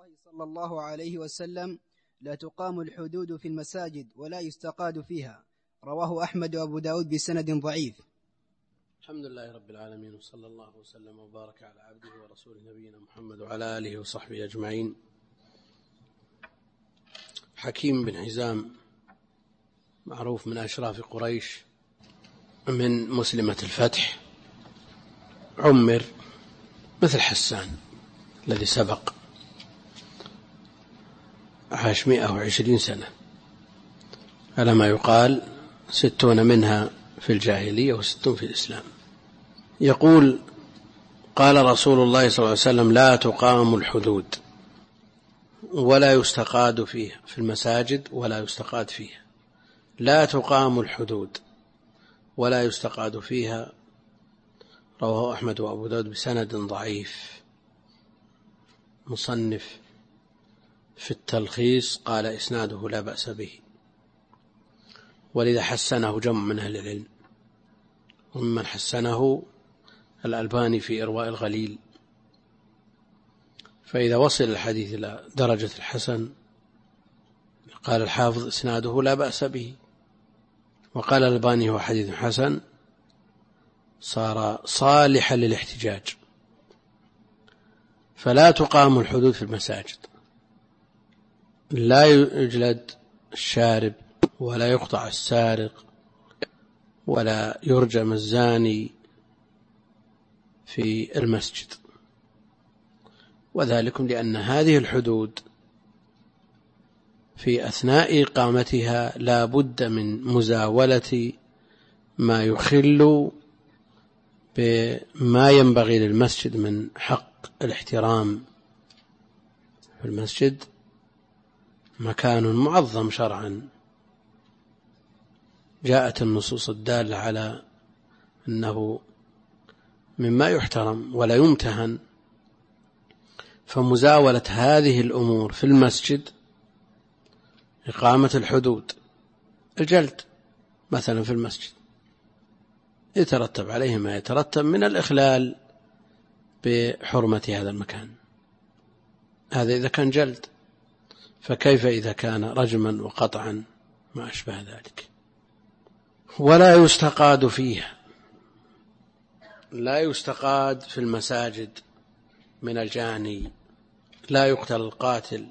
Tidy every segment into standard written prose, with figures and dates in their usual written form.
الله صلى الله عليه وسلم: لا تقام الحدود في المساجد ولا يستقاد فيها. رواه أحمد وأبو داود بسند ضعيف. الحمد لله رب العالمين، وصلى الله وسلم وبارك على عبده ورسوله نبينا محمد وعلى آله وصحبه أجمعين. حكيم بن حزام معروف من أشراف قريش، من مسلمة الفتح، عمر مثل حسان الذي سبق، عاش 120 سنة على ما يقال، 60 منها في الجاهلية و60 في الإسلام. يقول: قال رسول الله صلى الله عليه وسلم: لا تقام الحدود ولا يستقاد فيها في المساجد ولا يستقاد فيها. لا تقام الحدود ولا يستقاد فيها. رواه أحمد وأبو داود بسند ضعيف. مصنف في التلخيص قال: إسناده لا بأس به، ولذا حسنه جمع من أهل العلم، وممن حسنه الألباني في إرواء الغليل. فإذا وصل الحديث إلى درجة الحسن قال الحافظ: إسناده لا بأس به، وقال الألباني: هو حديث حسن، صار صالحا للاحتجاج. فلا تقام الحدود في المساجد، لا يجلد الشارب، ولا يقطع السارق، ولا يرجم الزاني في المسجد، وذلك لأن هذه الحدود في أثناء إقامتها لا بد من مزاولة ما يخل بما ينبغي للمسجد من حق الاحترام. في المسجد مكان معظم شرعا، جاءت النصوص الدالة على أنه مما يحترم ولا يمتهن، فمزاولة هذه الأمور في المسجد، إقامة الحدود، الجلد مثلا في المسجد، يترتب عليه ما يترتب من الإخلال بحرمة هذا المكان. هذا إذا كان جلد، فكيف إذا كان رجما وقطعا ما أشبه ذلك. ولا يستقاد فيها، لا يستقاد في المساجد من الجاني، لا يقتل القاتل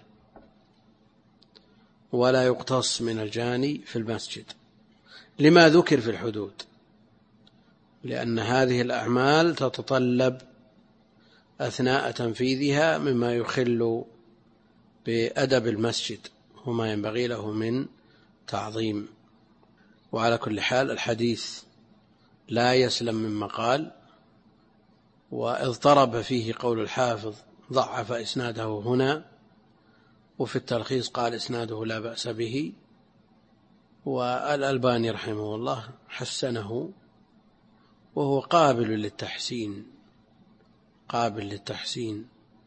ولا يقتص من الجاني في المسجد، لما ذكر في الحدود، لأن هذه الأعمال تتطلب أثناء تنفيذها مما يخل بأدب المسجد وما ينبغي له من تعظيم. وعلى كل حال الحديث لا يسلم من مقال، واضطرب فيه قول الحافظ، ضعف إسناده هنا، وفي التلخيص قال إسناده لا بأس به، والألباني رحمه الله حسنه، وهو قابل للتحسين.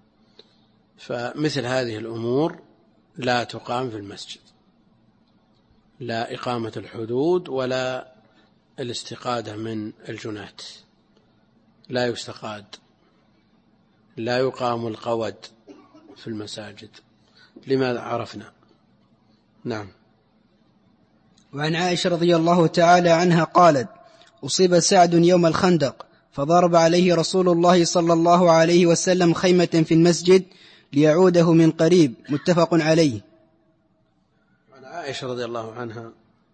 فمثل هذه الأمور لا تقام في المسجد، لا إقامة الحدود ولا الاستقادة من الجنات، لا يستقاد، لا يقام القود في المساجد. لماذا عرفنا؟ نعم. وعن عائشة رضي الله تعالى عنها قالت: أصيب سعد يوم الخندق، فضرب عليه رسول الله صلى الله عليه وسلم خيمة في المسجد ليعوده من قريب. متفق عليه. عن عائشة رضي الله عنها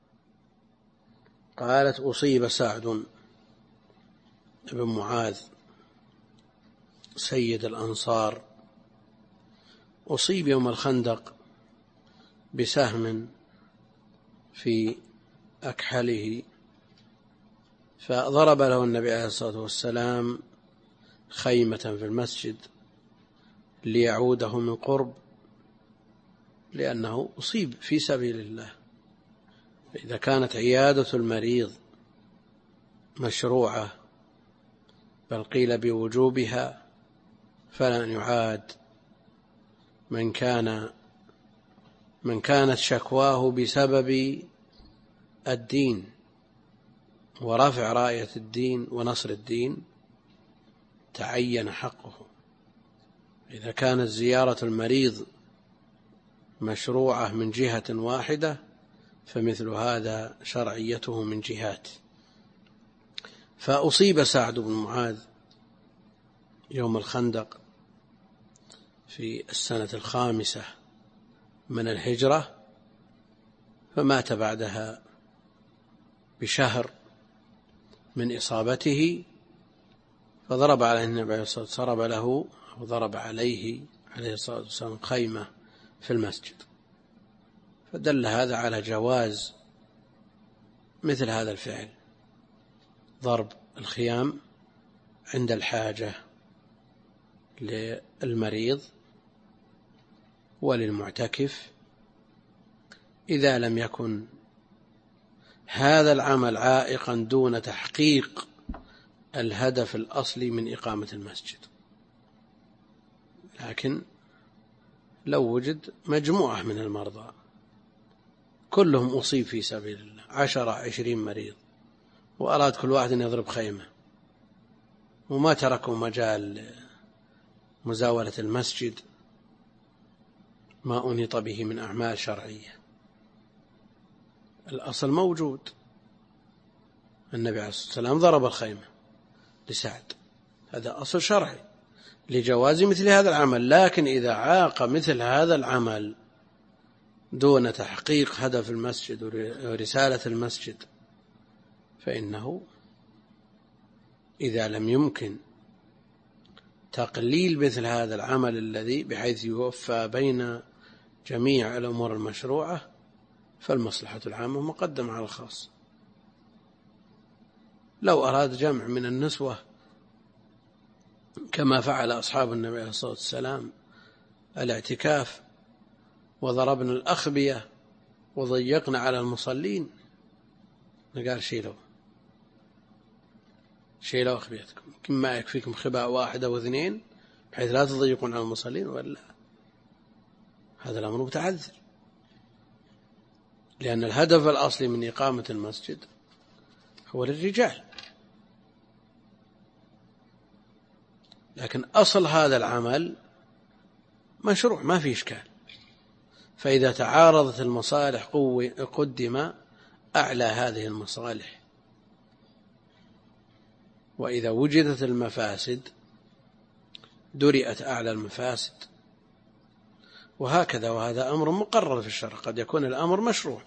قالت: أصيب سعد بن معاذ سيد الأنصار، أصيب يوم الخندق بسهم في أكحله، فضرب له النبي عليه الصلاة والسلام خيمة في المسجد ليعوده من قرب، لأنه أصيب في سبيل الله. إذا كانت عيادة المريض مشروعة، بل قيل بوجوبها، فلن يعاد من كانت شكواه بسبب الدين ورفع راية الدين ونصر الدين، تعين حقه. إذا كانت زيارة المريض مشروعة من جهة واحدة فمثل هذا شرعيته من جهات. فأصيب سعد بن معاذ يوم الخندق في السنة 5 من الهجرة، فمات بعدها بشهر من إصابته، فضرب عليه النبي عليه الصلاة والسلام له أو ضرب عليه الصلاة والسلام خيمة في المسجد. فدل هذا على جواز مثل هذا الفعل، ضرب الخيام عند الحاجة للمريض وللمعتكف، إذا لم يكن هذا العمل عائقا دون تحقيق الهدف الأصلي من إقامة المسجد. لكن لو وجد مجموعة من المرضى كلهم أصيب في سبيل الله 10-20 مريض، وأراد كل واحد أن يضرب خيمة وما تركوا مجال مزاولة المسجد ما أنيط به من أعمال شرعية، الأصل موجود. النبي عليه الصلاة والسلام ضرب الخيمة لسعد، هذا أصل شرعي لجواز مثل هذا العمل. لكن إذا عاق مثل هذا العمل دون تحقيق هدف المسجد ورسالة المسجد، فإنه إذا لم يمكن تقليل مثل هذا العمل الذي بحيث يوفى بين جميع الأمور المشروعة، فالمصلحة العامة مقدمة على الخاص. لو أراد جمع من النسوة كما فعل أصحاب النبي عليه الصلاة والسلام الاعتكاف وضربنا الأخبية وضيقنا على المصلين، قال شيلوا أخبيتكم، كما يكفيكم خباء 1 أو 2 بحيث لا تضيقون على المصلين، ولا هذا الأمر متعذر، لأن الهدف الأصلي من إقامة المسجد هو للرجال. لكن أصل هذا العمل مشروع ما في إشكال، فإذا تعارضت المصالح قدم أعلى هذه المصالح، وإذا وجدت المفاسد درئت أعلى المفاسد، وهكذا. وهذا أمر مقرر في الشرع، قد يكون الأمر مشروع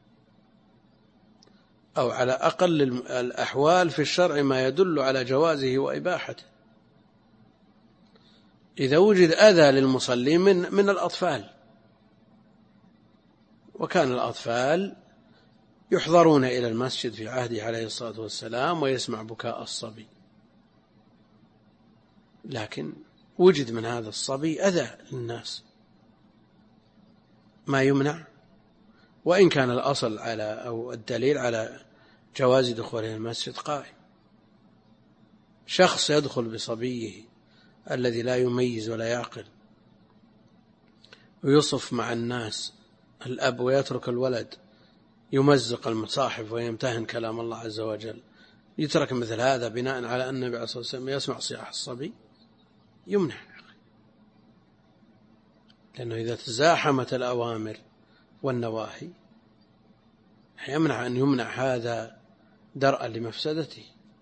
أو على أقل الأحوال في الشرع ما يدل على جوازه وإباحته. إذا وجد أذى للمصلين من الأطفال، وكان الأطفال يحضرون إلى المسجد في عهده عليه الصلاة والسلام ويسمع بكاء الصبي، لكن وجد من هذا الصبي أذى للناس ما يمنع، وإن كان الأصل أو الدليل على جواز دخوله المسجد قائم. شخص يدخل بصبيه الذي لا يميز ولا يعقل ويصف مع الناس الأب، ويترك الولد يمزق المصاحف ويمتهن كلام الله عز وجل، يترك مثل هذا بناء على أن النبي عليه الصلاة والسلام يسمع صياح الصبي، يمنع. لأنه إذا تزاحمت الأوامر والنواهي يمنع أن يمنع هذا درءا لمفسدته.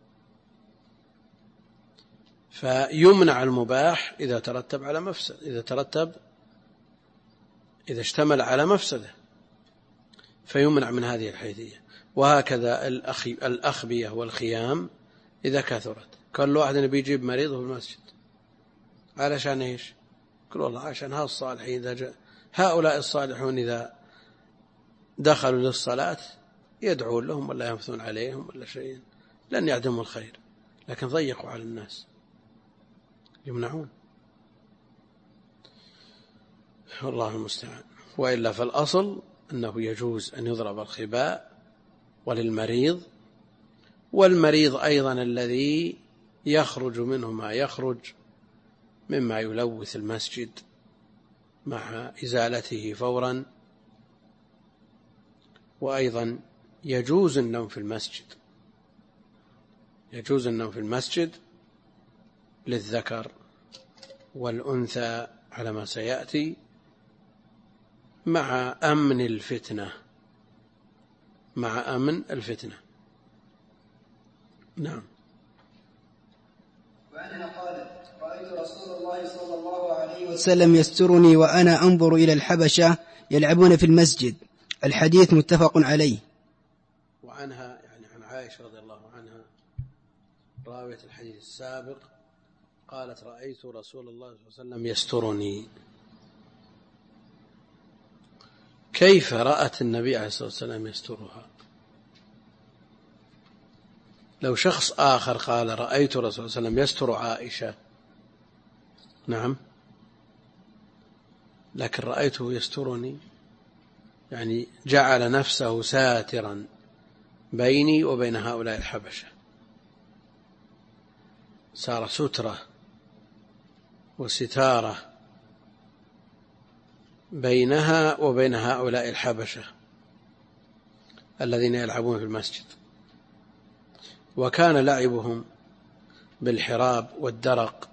فيمنع المباح إذا ترتب على مفسد، إذا اشتمل على مفسدة فيمنع من هذه الحيثية. وهكذا الأخبية والخيام إذا كثرت، كل واحد بيجيب مريضه في المسجد علشان إيش؟ كل والله عشان هؤلاء الصالحون إذا دخلوا للصلاة يدعون لهم ولا ينفثون عليهم ولا شيء، لن يعدموا الخير، لكن ضيقوا على الناس يمنعون. والله المستعان. وإلا فالأصل أنه يجوز أن يضرب الخباء وللمريض، والمريض أيضا الذي يخرج منه ما يخرج مما يلوث المسجد مع إزالته فورا. وأيضا يجوز النوم في المسجد للذكر والأنثى على ما سيأتي مع أمن الفتنة، مع أمن الفتنة. نعم. وعنها قالت: رأيت رسول الله صلى الله عليه وسلم يسترني وأنا أنظر إلى الحبشة يلعبون في المسجد. الحديث متفق عليه. وعنها يعني عن عائشة رضي الله عنها راوية الحديث السابق قالت: رأيت رسول الله صلى الله عليه وسلم يسترني. كيف رأت النبي عليه الصلاة والسلام يسترها؟ لو شخص آخر قال: رأيت رسول الله صلى الله عليه وسلم يستر عائشة، نعم، لكن رأيته يسترني يعني جعل نفسه ساترا بيني وبين هؤلاء الحبشة، صار سترة وستارة بينها وبين هؤلاء الحبشة الذين يلعبون في المسجد. وكان لعبهم بالحراب والدرق.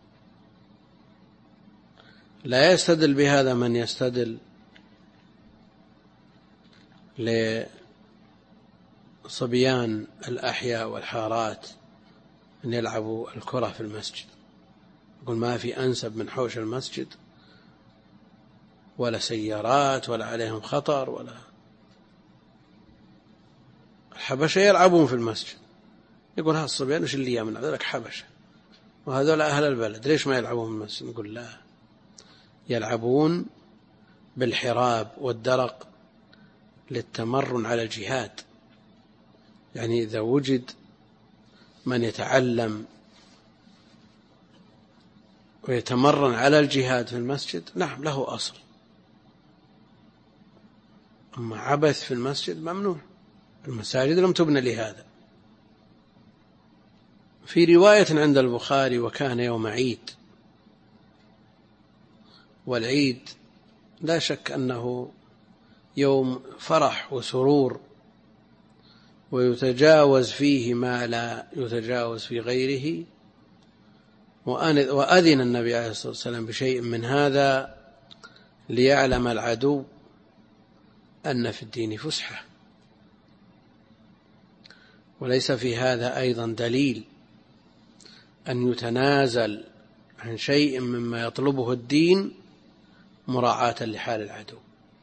لا يستدل بهذا من يستدل لصبيان الأحياء والحارات أن يلعبوا الكرة في المسجد، يقول ما في أنسب من حوش المسجد، ولا سيارات ولا عليهم خطر، ولا الحبشة يلعبون في المسجد. يقول ها الصبيان وش اللي يمنع ذلك؟ حبشة وهذول أهل البلد، ليش ما يلعبون في المسجد؟ نقول لا، يلعبون بالحراب والدرق للتمرن على الجهاد. يعني إذا وجد من يتعلم ويتمرن على الجهاد في المسجد، نعم له أصل. أما عبث في المسجد ممنوع، المساجد لم تبنى لهذا. في رواية عند البخاري: وكان يوم عيد. والعيد لا شك أنه يوم فرح وسرور، ويتجاوز فيه ما لا يتجاوز في غيره. وأذن النبي عليه الصلاة والسلام بشيء من هذا ليعلم العدو أن في الدين فسحة. وليس في هذا أيضا دليل أن يتنازل عن شيء مما يطلبه الدين مراعاة لحال العدو،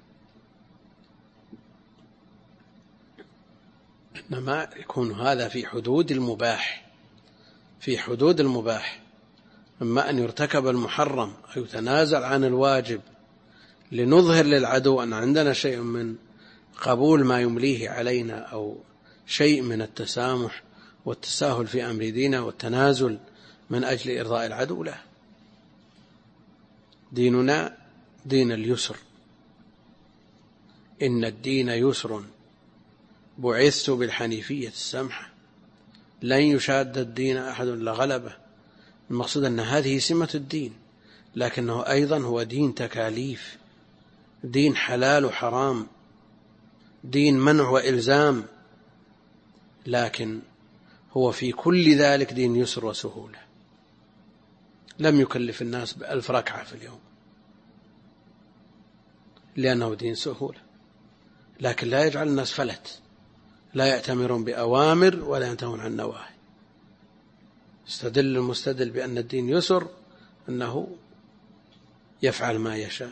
إنما يكون هذا في حدود المباح، في حدود المباح. أما أن يرتكب المحرم أو يتنازل عن الواجب لنظهر للعدو أن عندنا شيء من قبول ما يمليه علينا، أو شيء من التسامح والتساهل في أمر ديننا والتنازل من أجل إرضاء العدو، لا. ديننا دين اليسر، إن الدين يسر بعثت بالحنيفية السمحة لن يشاد الدين أحد إلا غلبه. المقصود أن هذه سمة الدين، لكنه أيضا هو دين تكاليف، دين حلال وحرام، دين منع وإلزام، لكن هو في كل ذلك دين يسر وسهولة. لم يكلف الناس ب1000 ركعة في اليوم لأنه دين سهولة، لكن لا يجعل الناس فلت، لا يأتمرون بأوامر ولا ينتهون عن نواهي. استدل المستدل بأن الدين يسر أنه يفعل ما يشاء،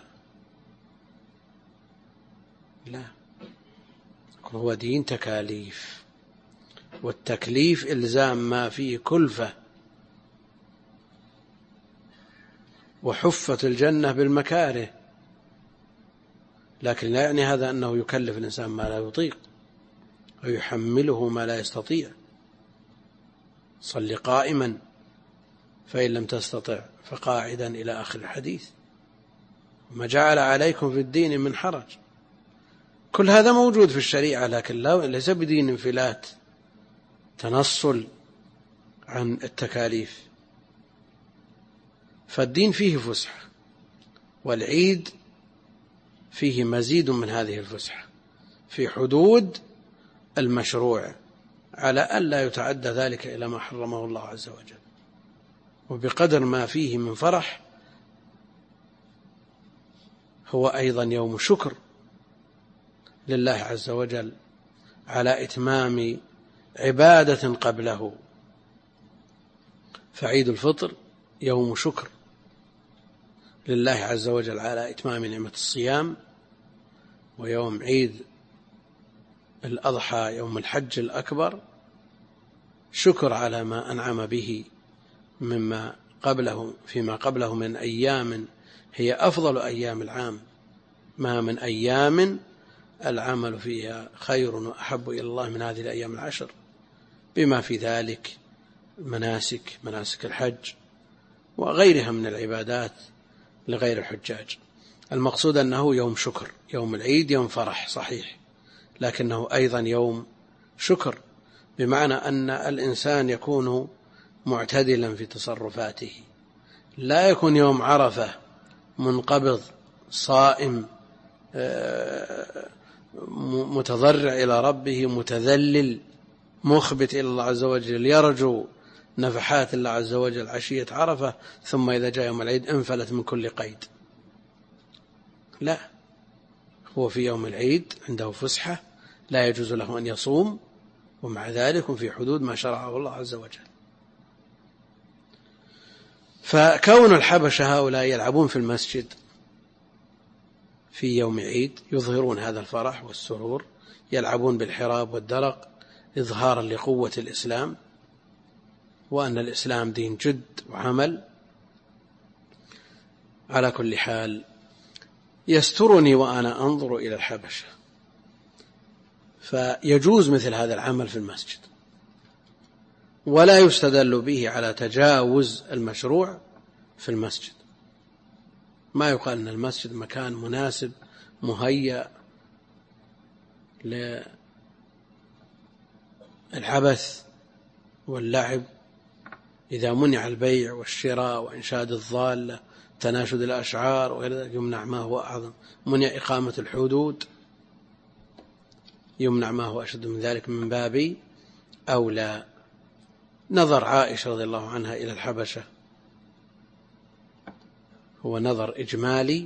لا، هو دين تكاليف، والتكليف إلزام ما فيه كلفة. وحفت الجنة بالمكاره، لكن لا يعني هذا أنه يكلف الإنسان ما لا يطيق ويحمله ما لا يستطيع. صل قائما فإن لم تستطع فقاعدا إلى آخر الحديث. وما جعل عليكم في الدين من حرج. كل هذا موجود في الشريعة، لكن ليس بدين انفلات تنصل عن التكاليف. فالدين فيه فسحة، والعيد فيه مزيد من هذه الفسحة في حدود المشروع، على ألا يتعدى ذلك إلى ما حرمه الله عز وجل، وبقدر ما فيه من فرح هو أيضا يوم شكر لله عز وجل على إتمام عبادة قبله. فعيد الفطر يوم شكر لله عز وجل على إتمام نعمة الصيام، ويوم عيد الأضحى يوم الحج الأكبر شكر على ما أنعم به مما قبله فيما قبله من أيام هي أفضل أيام العام، ما من أيام العمل فيها خير وأحب إلى الله من هذه الأيام العشر، بما في ذلك مناسك الحج وغيرها من العبادات لغير الحجاج. المقصود أنه يوم شكر، يوم العيد يوم فرح صحيح، لكنه أيضا يوم شكر، بمعنى أن الإنسان يكون معتدلا في تصرفاته، لا يكون يوم عرفة منقبض صائم متضرع إلى ربه متذلل مخبت إلى الله عز وجل يرجو نفحات الله عز وجل عشية عرفة، ثم إذا جاء يوم العيد انفلت من كل قيد. لا، هو في يوم العيد عنده فسحة لا يجوز له أن يصوم، ومع ذلك في حدود ما شرعه الله عز وجل. فكون الحبشة هؤلاء يلعبون في المسجد في يوم عيد يظهرون هذا الفرح والسرور، يلعبون بالحراب والدرق إظهارا لقوة الإسلام وأن الإسلام دين جد وعمل. على كل حال يسترني وأنا أنظر إلى الحبشة، فيجوز مثل هذا العمل في المسجد، ولا يستدل به على تجاوز المشروع في المسجد. ما يقال أن المسجد مكان مناسب مهيأ للعبث واللعب إذا منع البيع والشراء وإنشاد الضالة تناشد الأشعار وغير ذلك، يمنع ما هو أعظم، منع إقامة الحدود، يمنع ما هو أشد من ذلك من باب أولى. نظر عائشة رضي الله عنها إلى الحبشة هو نظر إجمالي،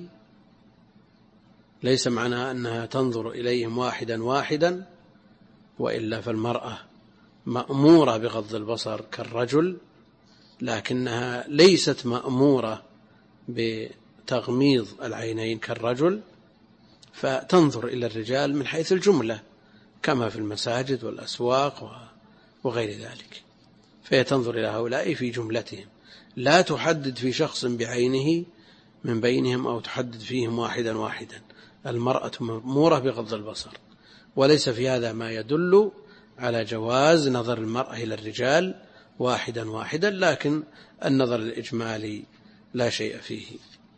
ليس معناه أنها تنظر إليهم واحدا واحدا، وإلا فالمرأة مأمورة بغض البصر كالرجل، لكنها ليست مأمورة بتغميض العينين كالرجل، فتنظر إلى الرجال من حيث الجملة كما في المساجد والأسواق وغير ذلك، فهي تنظر إلى هؤلاء في جملتهم، لا تحدد في شخص بعينه من بينهم أو تحدد فيهم واحدا واحدا. المرأة مأمورة بغض البصر، وليس في هذا ما يدل على جواز نظر المرأة إلى الرجال واحدا واحدا، لكن النظر الإجمالي لا شيء فيه.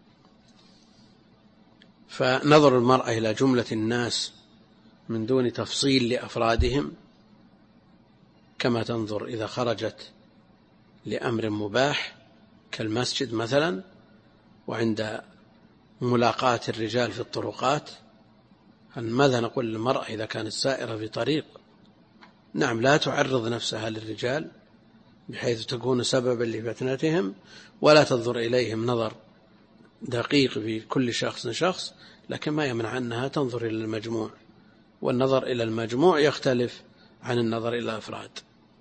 فنظر المرأة إلى جملة الناس من دون تفصيل لأفرادهم، كما تنظر إذا خرجت لأمر مباح كالمسجد مثلا، وعند ملاقاة الرجال في الطرقات، ماذا نقول للمرأة إذا كانت سائرة في طريق؟ نعم، لا تعرض نفسها للرجال بحيث تكون سببا لفتنتهم، ولا تنظر إليهم نظر دقيق في كل شخص، لكن ما يمنع أنها تنظر إلى المجموع، والنظر إلى المجموع يختلف عن النظر إلى الأفراد.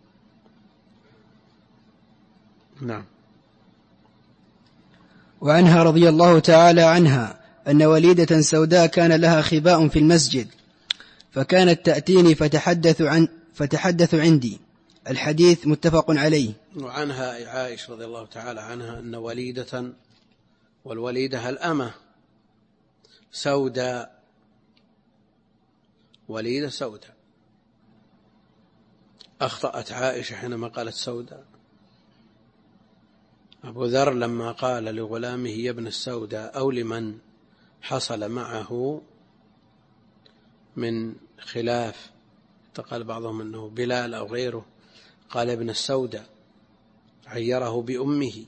نعم. وعنها رضي الله تعالى عنها أن وليدة سوداء كان لها خباء في المسجد، فكانت تأتيني فتحدث عندي. الحديث متفق عليه. وعنها عائشة رضي الله تعالى عنها أن وليدة، والوليدة الأمة سوداء، وليدة سوداء، أخطأت عائشة حينما قالت سوداء. أبو ذر لما قال لغلامه يا ابن السوداء أو لمن حصل معه من خلاف، قال بعضهم أنه بلال أو غيره، قال ابن السوداء، عيره بأمه.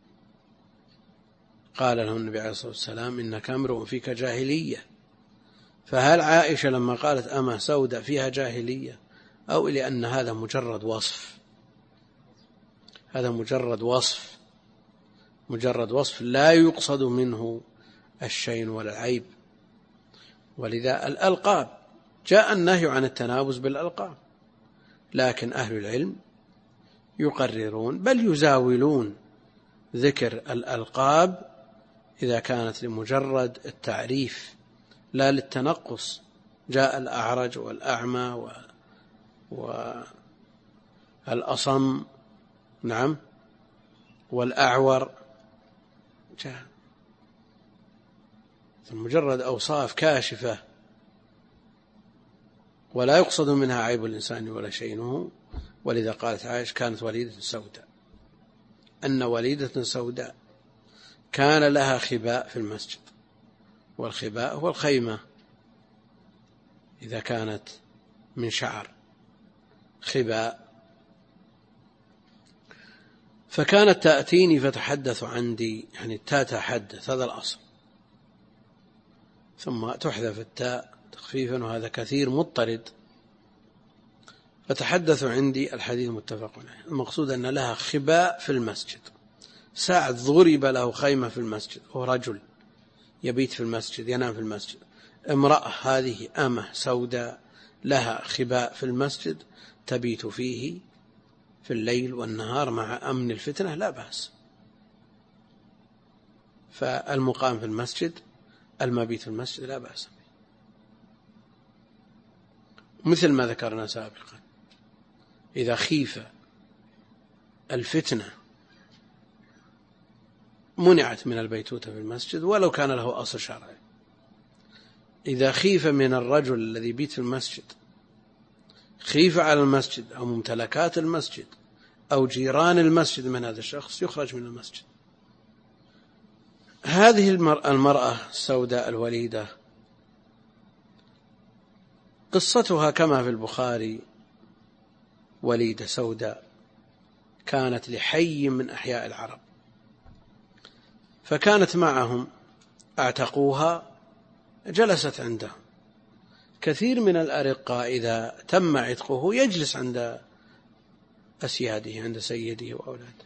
قال له النبي عليه الصلاة والسلام إنك امرؤ فيك جاهلية. فهل عائشة لما قالت أما سوداء فيها جاهلية، أو لأن هذا مجرد وصف؟ هذا مجرد وصف لا يقصد منه الشين ولا العيب. ولذا الألقاب جاء النهي عن التنابز بالألقاب، لكن أهل العلم يقررون بل يزاولون ذكر الألقاب إذا كانت لمجرد التعريف لا للتنقص. جاء الأعرج والأعمى والأصم، نعم، والأعور، جاء مجرد أوصاف كاشفة ولا يقصد منها عيب الإنسان ولا شينه. ولذا قالت عائشة كانت وليدة سوداء، أن وليدة سوداء كان لها خباء في المسجد، والخباء هو الخيمة إذا كانت من شعر، خباء. فكانت تأتيني فتحدث عندي، يعني تتحدث، هذا الأصل، ثم تحذف التاء تخفيفا، وهذا كثير مضطرد. فتحدث عندي الحديث متفق عليه. المقصود أن لها خباء في المسجد. ساعد ضرب له خيمة في المسجد، هو رجل يبيت في المسجد ينام في المسجد. امرأة هذه أمة سوداء لها خباء في المسجد تبيت فيه في الليل والنهار مع أمن الفتنة، لا بأس. فالمقام في المسجد، المبيت في المسجد، لا بأس به، مثل ما ذكرنا سابقا. إذا خيف الفتنة منعت من البيتوتة في المسجد ولو كان له أصل شرعي. إذا خيف من الرجل الذي يبيت في المسجد خيف على المسجد أو ممتلكات المسجد أو جيران المسجد من هذا الشخص، يخرج من المسجد. هذه المرأة السوداء الوليدة قصتها كما في البخاري، وليدة سوداء كانت لحي من أحياء العرب، فكانت معهم، اعتقوها، جلست عندهم. كثير من الأرقاء إذا تم عتقه يجلس عند أسياده، عند سيده وأولاده،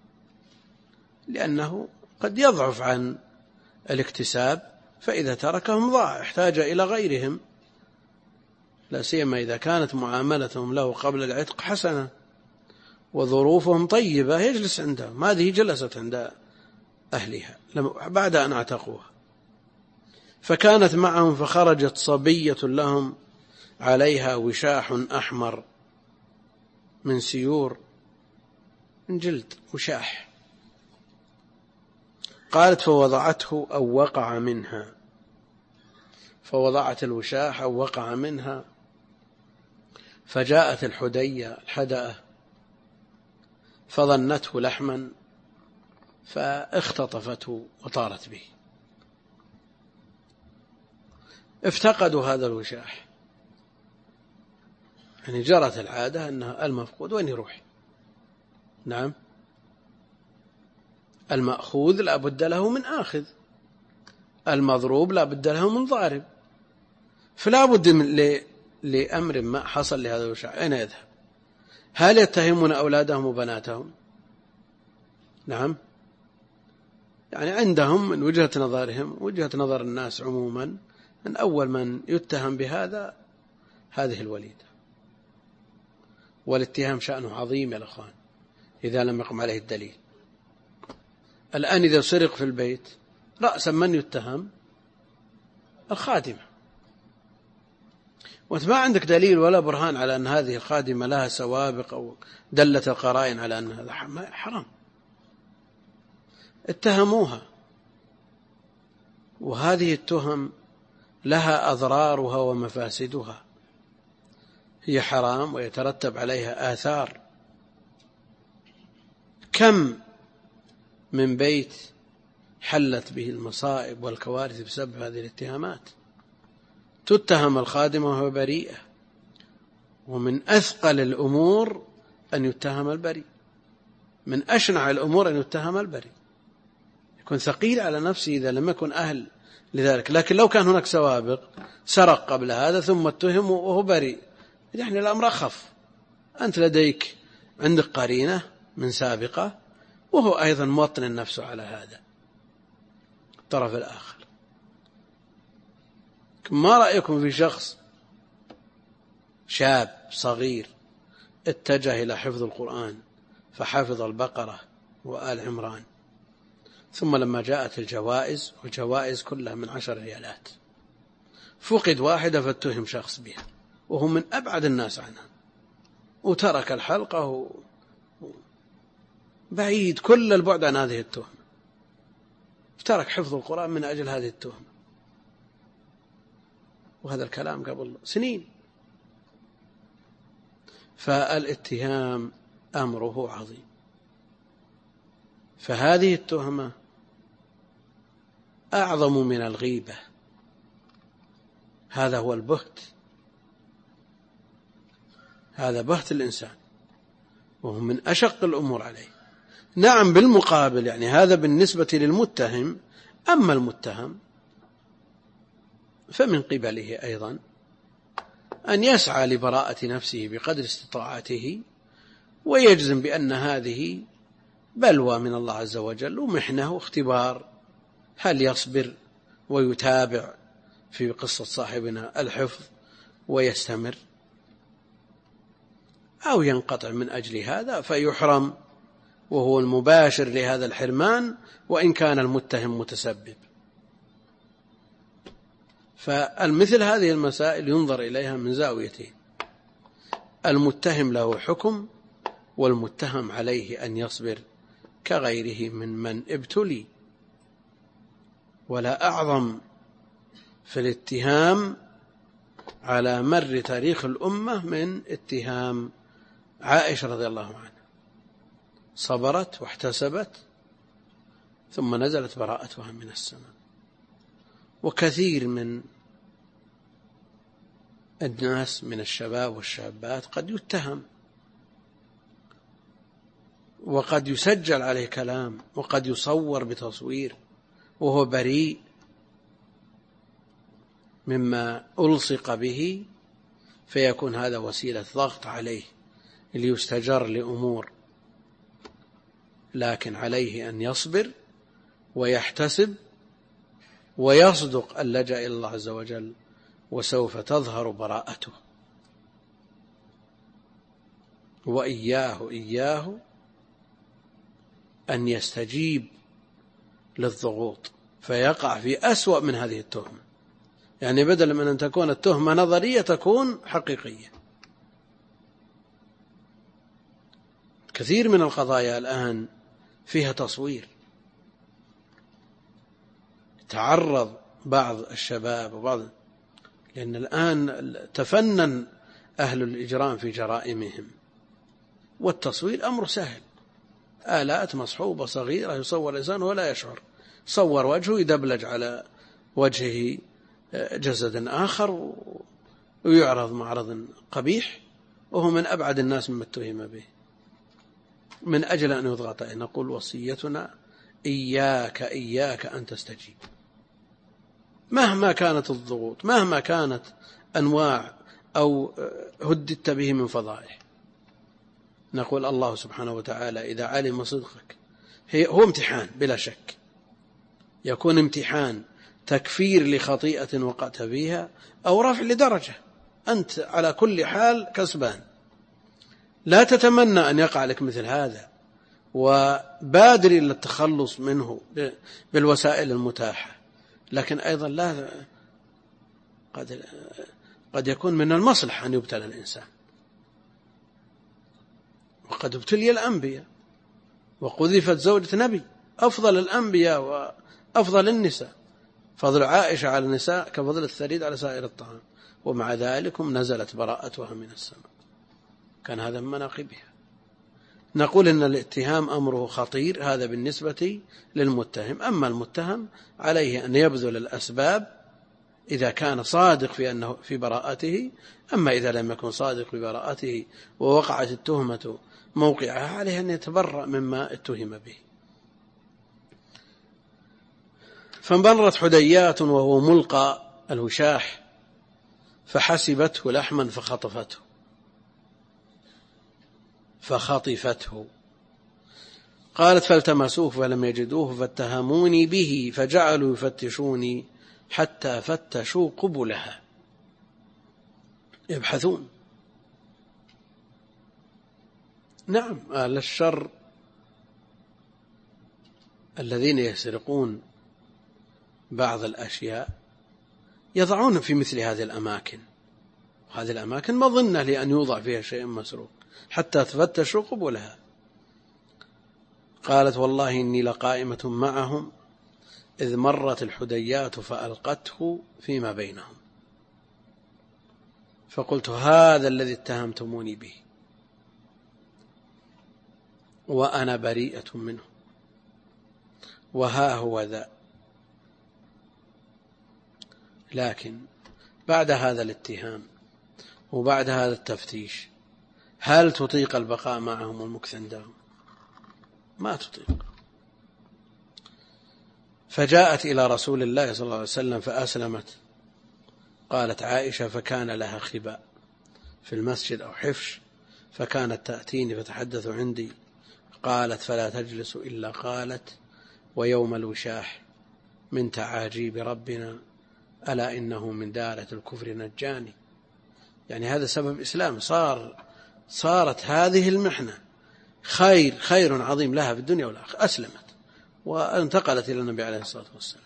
لأنه قد يضعف عن الاكتساب، فإذا تركهم ضاع، احتاج إلى غيرهم، لا سيما إذا كانت معاملتهم له قبل العتق حسنة وظروفهم طيبة، يجلس عندهم. هذه جلست عند أهلها بعد أن اعتقوها، فكانت معهم. فخرجت صبية لهم عليها وشاح أحمر من سيور، من جلد، وشاح. قالت فوضعته أو وقع منها، فوضعت الوشاح أو وقع منها، فجاءت الحدأة فظنته لحما فاختطفته وطارت به. افتقدوا هذا الوشاح، يعني جرت العادة أن المفقود وين يروح؟ نعم، المأخوذ لا بد له من آخذ، المضروب لا بد له من ضارب، فلا بد لأمر ما حصل لهذا الوشاح. أين يذهب؟ هل يتهمون أولادهم وبناتهم؟ نعم، يعني عندهم من وجهة نظرهم، وجهة نظر الناس عموما، أن أول من يتهم بهذا هذه الوليدة. والاتهام شأنه عظيم يا الأخوان إذا لم يقم عليه الدليل. الآن إذا سرق في البيت رأسا من يتهم؟ الخادمة، وأنت ما عندك دليل ولا برهان على أن هذه الخادمة لها سوابق أو دلت القرائن على أن هذا حرام. اتهموها، وهذه التهم لها أضرارها ومفاسدها، هي حرام ويترتب عليها آثار. كم من بيت حلت به المصائب والكوارث بسبب هذه الاتهامات. تتهم الخادمة وهو بريئة، ومن أثقل الأمور أن يتهم البريء، من أشنع الأمور أن يتهم البريء، يكون ثقيل على نفسه إذا لم يكن أهل لذلك. لكن لو كان هناك سوابق، سرق قبل هذا ثم اتهم وهو بريء، يعني الأمر أخف. أنت لديك عندك قرينة من سابقة، وهو أيضا موطن النفس على هذا الطرف الآخر. ما رأيكم في شخص شاب صغير اتجه إلى حفظ القرآن فحفظ البقرة وآل عمران، ثم لما جاءت الجوائز والجوائز كلها من 10 ريالات، فقد واحدة فاتهم شخص بها وهو من أبعد الناس عنها، وترك الحلقة بعيد كل البعد عن هذه التهمة، ترك حفظ القرآن من أجل هذه التهمة. وهذا الكلام قبل سنين. فالاتهام أمره عظيم. فهذه التهمة أعظم من الغيبة، هذا هو البهت، هذا بهت الإنسان وهو من أشق الأمور عليه. نعم بالمقابل يعني هذا بالنسبة للمتهم، أما المتهم فمن قبله أيضا أن يسعى لبراءة نفسه بقدر استطاعته، ويجزم بأن هذه بلوى من الله عز وجل ومحنه واختبار، هل يصبر ويتابع في قصة صاحبنا الحفظ ويستمر، أو ينقطع من أجل هذا فيحرم وهو المباشر لهذا الحرمان وإن كان المتهم متسبب. فالمثل هذه المسائل ينظر إليها من زاويتين: المتهم له حكم، والمتهم عليه أن يصبر كغيره من ابتلي. ولا أعظم في الاتهام على مر تاريخ الأمة من اتهام عائشة رضي الله عنها، صبرت واحتسبت ثم نزلت براءتها من السماء. وكثير من الناس من الشباب والشابات قد يتهم وقد يسجل عليه كلام وقد يصور بتصوير وهو بريء مما ألصق به، فيكون هذا وسيلة ضغط عليه ليستجر لأمور. لكن عليه أن يصبر ويحتسب ويصدق اللجأ إلى الله عز وجل، وسوف تظهر براءته. وإياه أن يستجيب للضغوط فيقع في أسوأ من هذه التهمة، يعني بدل من أن تكون التهمة نظرية تكون حقيقية. كثير من القضايا الآن فيها تصوير، تعرض بعض الشباب لأن الآن تفنن أهل الإجرام في جرائمهم، والتصوير أمر سهل، آلات مصحوبة صغيرة يصور الإنسان ولا يشعر، صور وجهه يدبلج على وجهه جسد آخر ويعرض معرض قبيح وهو من أبعد الناس مما اتهم به. من أجل أن يضغط عليه نقول وصيتنا إياك أن تستجيب مهما كانت الضغوط، مهما كانت أنواع أو هددت به من فضائح. نقول الله سبحانه وتعالى إذا علم صدقك هو امتحان بلا شك، يكون امتحان تكفير لخطيئة وقعت فيها أو رفع لدرجة، أنت على كل حال كسبان. لا تتمنى أن يقع لك مثل هذا، وبادر إلى التخلص منه بالوسائل المتاحة. لكن أيضا لا، قد يكون من المصلحة أن يبتلى الإنسان، وقد ابتلي الأنبياء وقذفت زوجة نبي أفضل الأنبياء وأفضل النساء، فضل عائشة على النساء كفضل الثريد على سائر الطعام، ومع ذلك نزلت براءتها من السماء، كان هذا من مناقبها. نقول إن الاتهام أمره خطير، هذا بالنسبة للمتهم. أما المتهم عليه أن يبذل الأسباب إذا كان صادق في براءته. أما إذا لم يكن صادق في براءته ووقعت التهمة موقعها، عليه أن يتبرأ مما اتهم به. فانبرت حديات وهو ملقى الوشاح فحسبته لحما فخطفته. قالت فالتمسوه فلم يجدوه فاتهموني به فجعلوا يفتشوني حتى فتشوا قبلها، يبحثون. نعم، أهل الشر الذين يسرقون بعض الأشياء يضعون في مثل هذه الأماكن، وهذه الأماكن مظنة لأن يوضع فيها شيء مسروق، حتى تفتشوا قبلها. قالت: والله إني لقائمة معهم إذ مرت الحديات فألقته فيما بينهم، فقلت: هذا الذي اتهمتموني به وأنا بريئة منه، وها هو ذا. لكن بعد هذا الاتهام وبعد هذا التفتيش هل تطيق البقاء معهم والمكث عندهم؟ ما تطيق. فجاءت إلى رسول الله صلى الله عليه وسلم فأسلمت. قالت عائشة: فكان لها خباء في المسجد أو حفش، فكانت تأتيني فتحدث عندي. قالت: فلا تجلس إلا قالت: ويوم الوشاح من تعاجيب ربنا ألا إنه من دارة الكفر نجاني. يعني هذا سبب إسلام، صارت هذه المحنة خير عظيم لها في الدنيا والآخرة، أسلمت وانتقلت إلى النبي عليه الصلاة والسلام.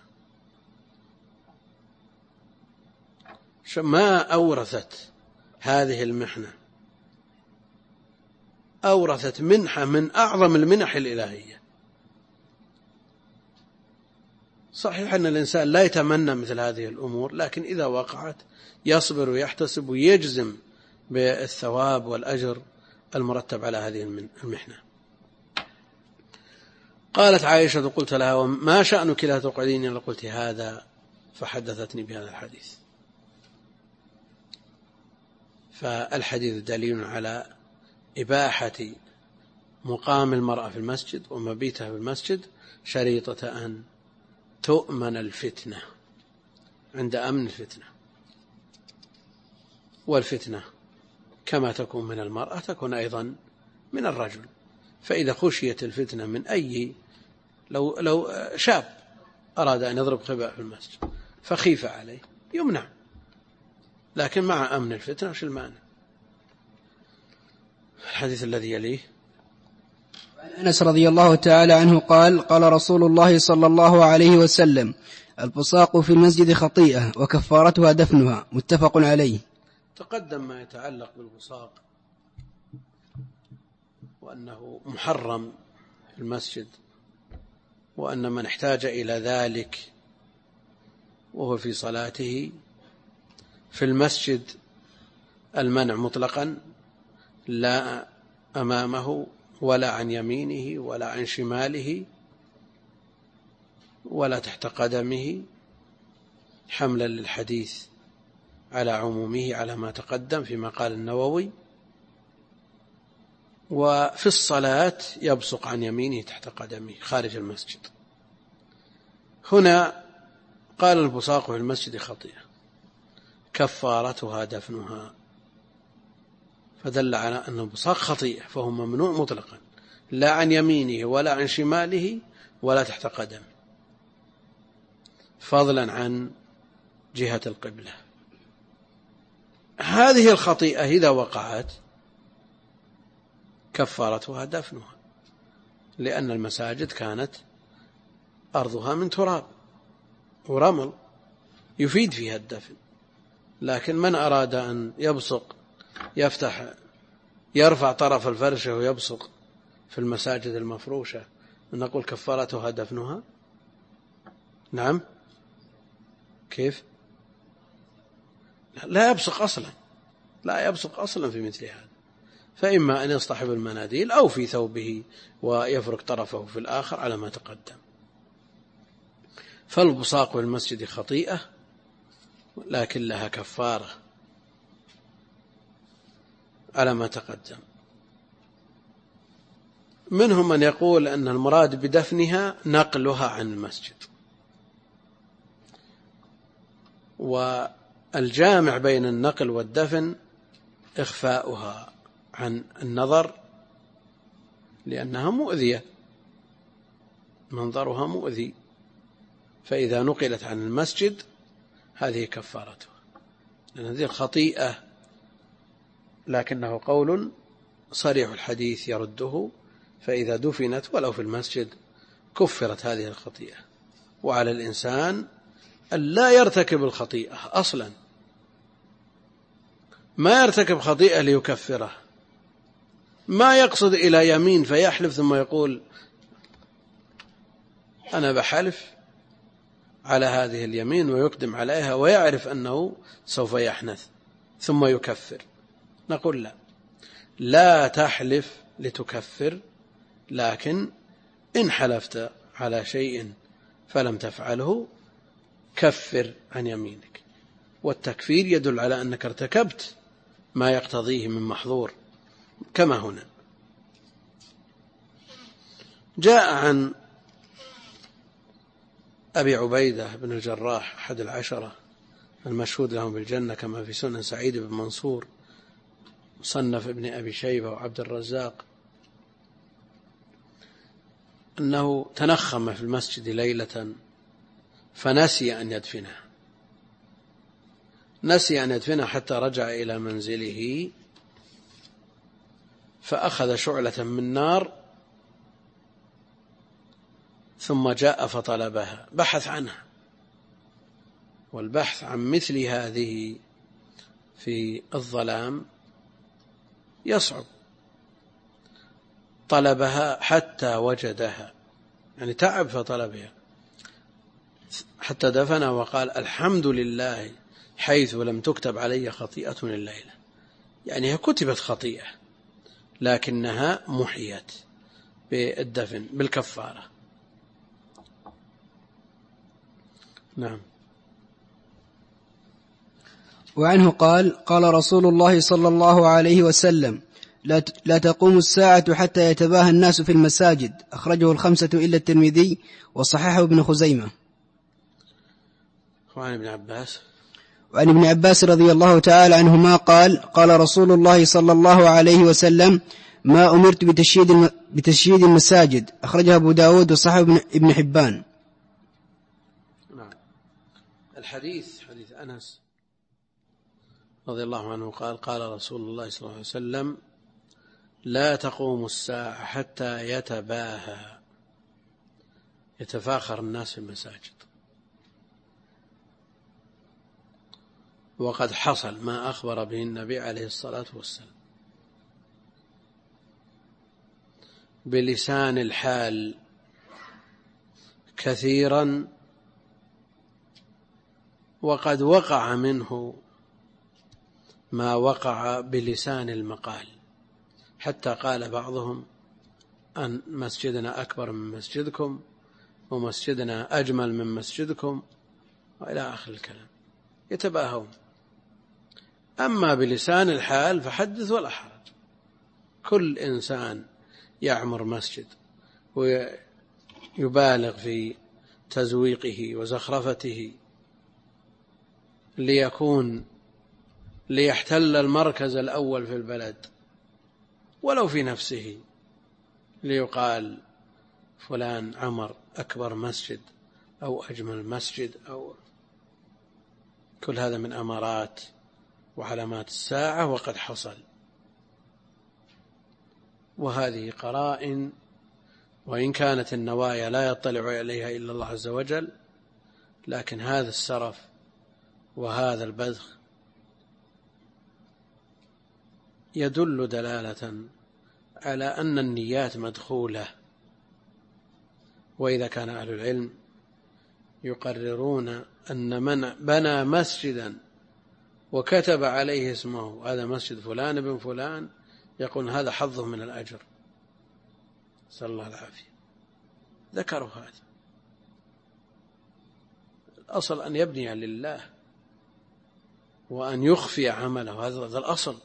ما أورثت هذه المحنة، أورثت منحة من أعظم المنح الإلهية. صحيح أن الإنسان لا يتمنى مثل هذه الأمور، لكن إذا وقعت يصبر ويحتسب ويجزم بالثواب والأجر المرتب على هذه المحنة. قالت عائشة: قلت لها: وما شأنك لا تقعدين إلا قلت هذا؟ فحدثتني بهذا الحديث. فالحديث دليل على إباحة مقام المرأة في المسجد ومبيتها في المسجد، شريطة أن تؤمن الفتنة. عند أمن الفتنة، والفتنة كما تكون من المرأة تكون أيضا من الرجل. فإذا خشيت الفتنة من أي، لو شاب أراد أن يضرب خباء في المسجد فخيف عليه يمنع، لكن مع أمن الفتنة وش المانع؟ الحديث الذي يليه: أنس رضي الله تعالى عنه قال: قال رسول الله صلى الله عليه وسلم: البصاق في المسجد خطيئة وكفارتها دفنها. متفق عليه. تقدم ما يتعلق بالبصاق وأنه محرم في المسجد، وأن من احتاج إلى ذلك وهو في صلاته في المسجد المنع مطلقا، لا أمامه ولا عن يمينه ولا عن شماله ولا تحت قدمه، حملا للحديث على عمومه على ما تقدم فيما قال النووي. وفي الصلاة يبصق عن يمينه تحت قدمه خارج المسجد. هنا قال: البصاق في المسجد خطيئة كفارتها دفنها، فدل على أن البصاق خطيئة، فهو ممنوع مطلقا، لا عن يمينه ولا عن شماله ولا تحت قدمه، فضلا عن جهة القبلة. هذه الخطيئة إذا وقعت كفارتها دفنها، لأن المساجد كانت أرضها من تراب ورمل يفيد فيها الدفن. لكن من أراد أن يبصق يرفع طرف الفرشة ويبصق في المساجد المفروشة، نقول كفارتها دفنها؟ نعم. كيف؟ لا يبصق أصلا، لا يبصق أصلا في مثل هذا، فإما أن يصطحب المناديل أو في ثوبه ويفرك طرفه في الآخر على ما تقدم. فالبصاق في المسجد خطيئة لكن لها كفارة على ما تقدم. منهم من يقول أن المراد بدفنها نقلها عن المسجد، والجامع بين النقل والدفن إخفاؤها عن النظر لأنها مؤذية، منظرها مؤذي، فإذا نقلت عن المسجد هذه كفارته، لأن هذه الخطيئة، لكنه قول صريح الحديث يرده، فإذا دفنت ولو في المسجد كفرت هذه الخطيئة. وعلى الإنسان أن لا يرتكب الخطيئة أصلا، ما يرتكب خطيئة ليكفره، ما يقصد إلى يمين فيحلف ثم يقول أنا بحلف على هذه اليمين ويقدم عليها ويعرف أنه سوف يحنث ثم يكفر. نقول لا تحلف لتكفر، لكن إن حلفت على شيء فلم تفعله كفر عن يمينك، والتكفير يدل على أنك ارتكبت ما يقتضيه من محظور، كما هنا جاء عن أبي عبيدة بن الجراح أحد العشرة المشهود لهم بالجنة كما في سنن سعيد بن منصور مصنف ابن أبي شيبة وعبد الرزاق أنه تنخم في المسجد ليلة فنسي أن يدفنها، نسي أن يدفنها حتى رجع إلى منزله فأخذ شعلة من نار ثم جاء فطلبها، بحث عنها، والبحث عن مثل هذه في الظلام يصعب، طلبها حتى وجدها، يعني تعب فطلبها حتى دفنها وقال الحمد لله حيث لم تكتب علي خطيئة الليلة، يعني هي كتبت خطيئة لكنها محيت بالدفن بالكفارة. نعم. وعنه قال قال رسول الله صلى الله عليه وسلم لا تقوم الساعة حتى يتباهى الناس في المساجد، أخرجه الخمسة إلا الترمذي وصححه ابن خزيمة. وعن ابن عباس رضي الله تعالى عنهما قال قال رسول الله صلى الله عليه وسلم ما أمرت بتشييد المساجد، أخرجه أبو داود وصححه ابن حبان. الحديث حديث أنس رضي الله عنه قال قال رسول الله صلى الله عليه وسلم لا تقوم الساعة حتى يتفاخر الناس في المساجد. وقد حصل ما أخبر به النبي عليه الصلاة والسلام بلسان الحال كثيرا، وقد وقع منه ما وقع بلسان المقال، حتى قال بعضهم أن مسجدنا أكبر من مسجدكم ومسجدنا أجمل من مسجدكم وإلى آخر الكلام، يتباهون. أما بلسان الحال فحدث ولا حرج، كل إنسان يعمر مسجد ويبالغ في تزويقه وزخرفته ليحتل المركز الأول في البلد ولو في نفسه، ليقال فلان عمر أكبر مسجد أو أجمل مسجد، أو كل هذا من أمارات وعلامات الساعة وقد حصل. وهذه قرائن، وإن كانت النوايا لا يطلع عليها إلا الله عز وجل، لكن هذا السرف وهذا البذخ يدل دلالة على أن النيات مدخولة. وإذا كان أهل العلم يقررون أن من بنى مسجدا وكتب عليه اسمه هذا مسجد فلان بن فلان، يقول هذا حظه من الأجر، نسأل الله العافية، ذكروا هذا. الأصل أن يبني لله وأن يخفي عمله، هذا الأصل،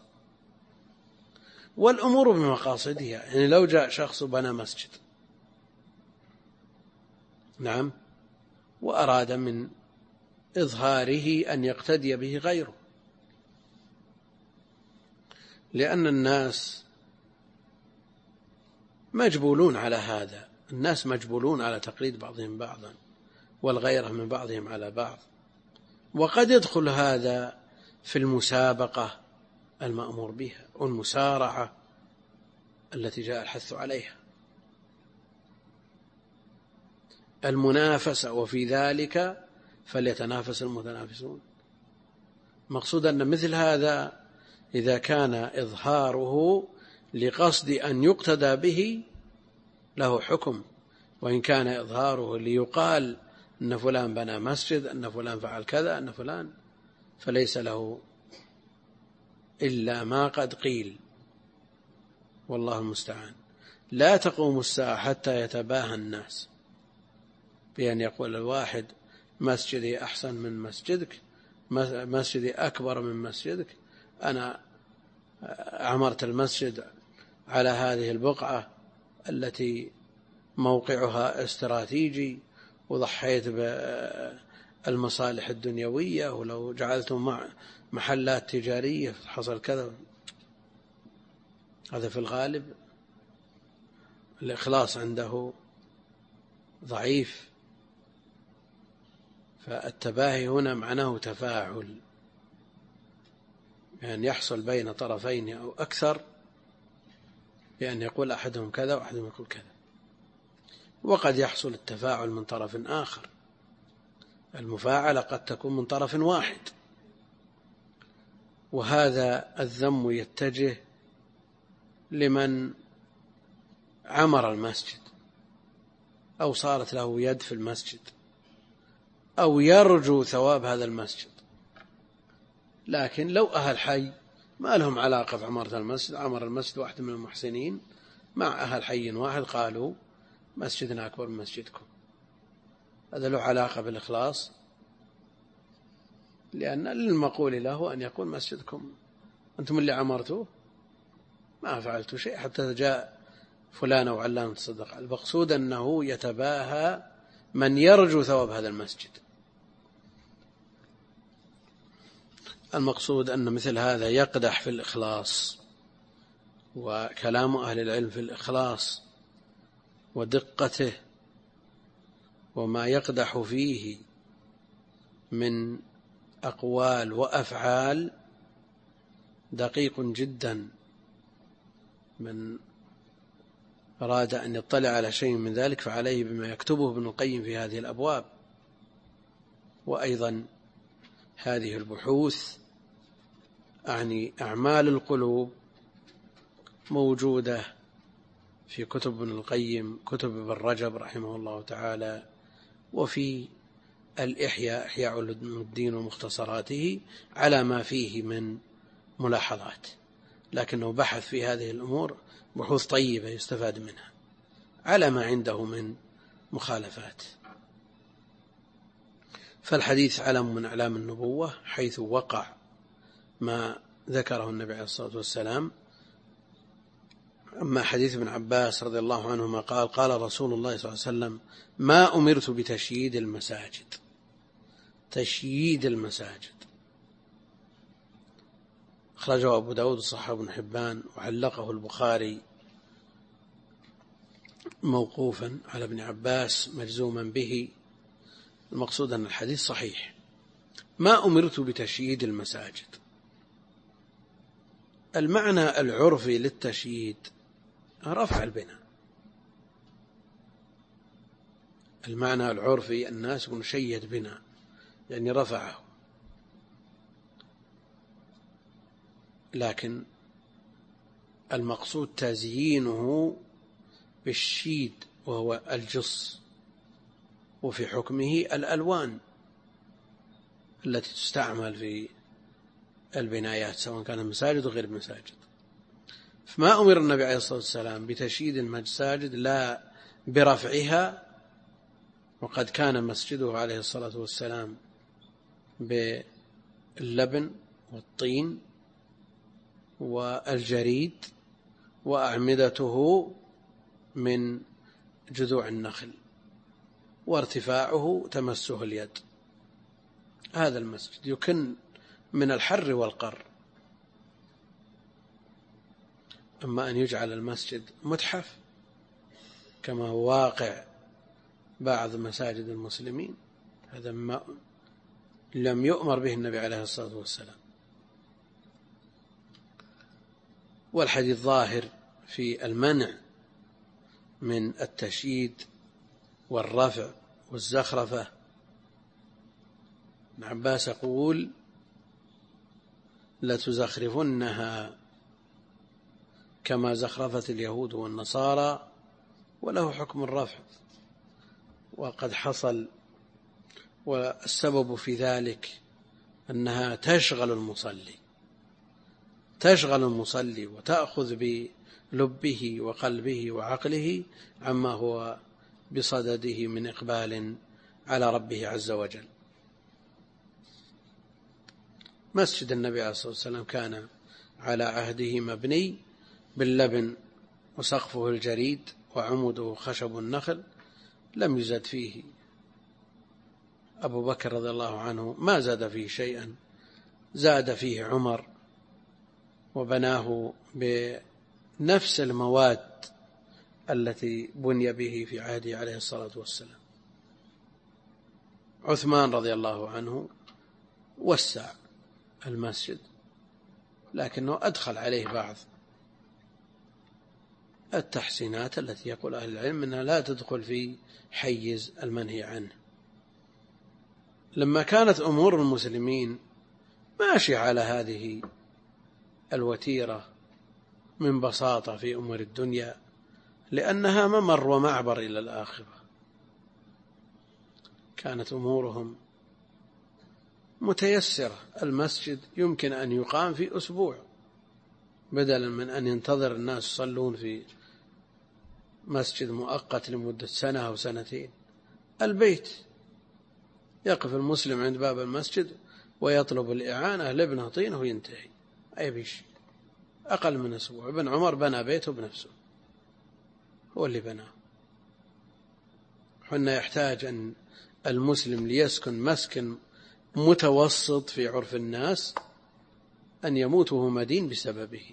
والأمور بمقاصدها. يعني لو جاء شخص بنى مسجد، نعم، وأراد من إظهاره أن يقتدي به غيره، لأن الناس مجبولون على هذا، الناس مجبولون على تقليد بعضهم بعضا والغيرة من بعضهم على بعض، وقد يدخل هذا في المسابقة المأمور بها والمسارعة التي جاء الحث عليها، المنافسة، وفي ذلك فليتنافس المتنافسون. مقصود أن مثل هذا إذا كان إظهاره لقصد أن يقتدى به له حكم، وإن كان إظهاره ليقال أن فلان بنى مسجد، أن فلان فعل كذا، أن فلان، فليس له إلا ما قد قيل، والله المستعان. لا تقوم الساعة حتى يتباهى الناس بأن يقول الواحد مسجدي أحسن من مسجدك، مسجدي أكبر من مسجدك، أنا عمرت المسجد على هذه البقعة التي موقعها استراتيجي، وضحيت بالمصالح الدنيوية، ولو جعلتم محلات تجارية حصل كذا. هذا في الغالب الإخلاص عنده ضعيف، فالتباهي هنا معناه تفاعل، يعني يحصل بين طرفين أو أكثر بأن يقول أحدهم كذا وأحدهم يقول كذا. وقد يحصل التفاعل من طرف آخر، المفاعلة قد تكون من طرف واحد، وهذا الذم يتجه لمن عمر المسجد أو صارت له يد في المسجد أو يرجو ثواب هذا المسجد. لكن لو أهل حي ما لهم علاقة في عمارة المسجد، عمر المسجد واحد من المحسنين مع أهل حي واحد قالوا مسجدنا أكبر من مسجدكم، هذا له علاقة بالإخلاص، لأن المقول له أن يقول مسجدكم أنتم اللي عمرتوه، ما فعلتوا شيء حتى جاء فلان أو علان تصدق. المقصود أنه يتباهى من يرجو ثواب هذا المسجد. المقصود أن مثل هذا يقدح في الإخلاص، وكلام أهل العلم في الإخلاص ودقته وما يقدح فيه من أقوال وأفعال دقيق جدا. من أراد أن يطلع على شيء من ذلك فعليه بما يكتبه ابن القيم في هذه الأبواب. وأيضا هذه البحوث أعني أعمال القلوب موجودة في كتب ابن القيم، كتب ابن رجب رحمه الله تعالى، وفي الإحياء، إحياء علوم الدين ومختصراته، على ما فيه من ملاحظات، لكنه بحث في هذه الأمور بحوث طيبة يستفاد منها على ما عنده من مخالفات. فالحديث علم من أعلام النبوة، حيث وقع ما ذكره النبي عليه الصلاة والسلام. أما حديث ابن عباس رضي الله عنهما قال قال رسول الله صلى الله عليه وسلم ما أمرت بتشييد المساجد. تشييد المساجد أخرجه أبو داود وصححه ابن حبان، وعلقه البخاري موقوفا على ابن عباس مجزوما به. المقصود أن الحديث صحيح. ما أمرت بتشييد المساجد، المعنى العرفي للتشييد رفع البناء. المعنى العرفي الناس يقولون شيد بناء يعني رفعه، لكن المقصود تزيينه بالشيد وهو الجص، وفي حكمه الألوان التي تستعمل في البنايات سواء كان مساجد وغير مساجد. فما أمر النبي عليه الصلاة والسلام بتشييد المساجد لا برفعها، وقد كان مسجده عليه الصلاة والسلام باللبن والطين والجريد، وأعمدته من جذوع النخل، وارتفاعه تمسه اليد. هذا المسجد يكن من الحر والقر. أما أن يجعل المسجد متحف كما هو واقع بعض مساجد المسلمين، هذا لم يؤمر به النبي عليه الصلاة والسلام. والحديث ظاهر في المنع من التشييد والرفع والزخرفة. ابن عباس يقول لتزخرفنها كما زخرفت اليهود والنصارى، وله حكم الرفع وقد حصل. والسبب في ذلك أنها تشغل المصلي وتأخذ بلبه وقلبه وعقله عما هو بصدده من إقبال على ربه عز وجل. مسجد النبي عليه الصلاة والسلام كان على عهده مبني باللبن وسقفه الجريد وعموده خشب النخل، لم يزد فيه. أبو بكر رضي الله عنه ما زاد فيه شيئا، زاد فيه عمر وبناه بنفس المواد التي بني به في عهده عليه الصلاة والسلام. عثمان رضي الله عنه وسع المسجد، لكنه أدخل عليه بعض التحسينات التي يقول أهل العلم أنها لا تدخل في حيز المنهي عنه. لما كانت أمور المسلمين ماشية على هذه الوتيرة من بساطة في أمور الدنيا، لأنها ممر ومعبر إلى الآخرة، كانت أمورهم متيسرة. المسجد يمكن أن يقام في أسبوع بدلا من أن ينتظر الناس يصلون في مسجد مؤقت لمدة سنة أو سنتين. البيت يقف المسلم عند باب المسجد ويطلب الإعانة لابنه طينه وينتهي، أي بشيء أقل من أسبوع. ابن عمر بنى بيته بنفسه، هو اللي بناه. حنا يحتاج أن المسلم ليسكن مسكن متوسط في عرف الناس أن يموت وهو مدين بسببه.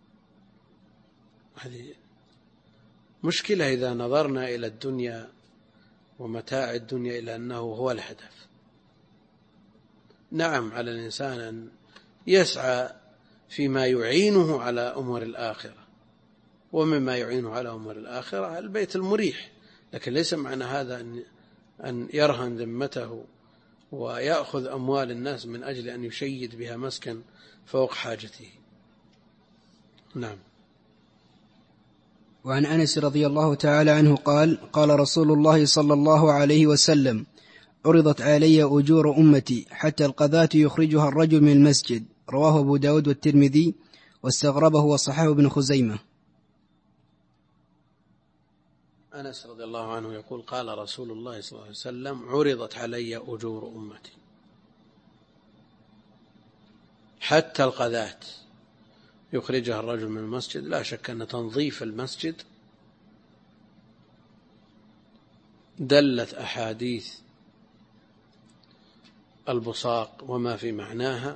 هذه مشكلة إذا نظرنا إلى الدنيا ومتاع الدنيا إلى أنه هو الهدف. نعم، على الإنسان أن يسعى فيما يعينه على أمور الآخرة، ومما يعينه على أمور الآخرة البيت المريح، لكن ليس معنى هذا أن يرهن ذمته ويأخذ أموال الناس من أجل أن يشيد بها مسكن فوق حاجته. نعم. وعن أنس رضي الله تعالى عنه قال: قال رسول الله صلى الله عليه وسلم: عرضت علي أجور أمتي حتى القذاة يخرجها الرجل من المسجد. رواه أبو داود والترمذي، واستغربه وصححه ابن خزيمة. أنس رضي الله عنه يقول: قال رسول الله صلى الله عليه وسلم: عرضت علي أجور أمتي حتى القذاة يخرجها الرجل من المسجد. لا شك أن تنظيف المسجد دلت أحاديث البصاق وما في معناها،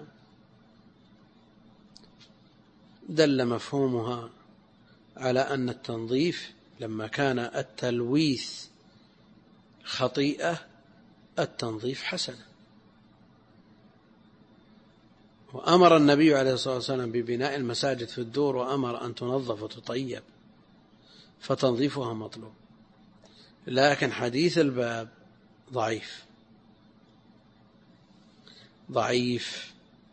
دل مفهومها على أن التنظيف لما كان التلويث خطيئة التنظيف حسنة. وأمر النبي عليه الصلاة والسلام ببناء المساجد في الدور، وأمر أن تنظف وتطيب، فتنظيفها مطلوب. لكن حديث الباب ضعيف،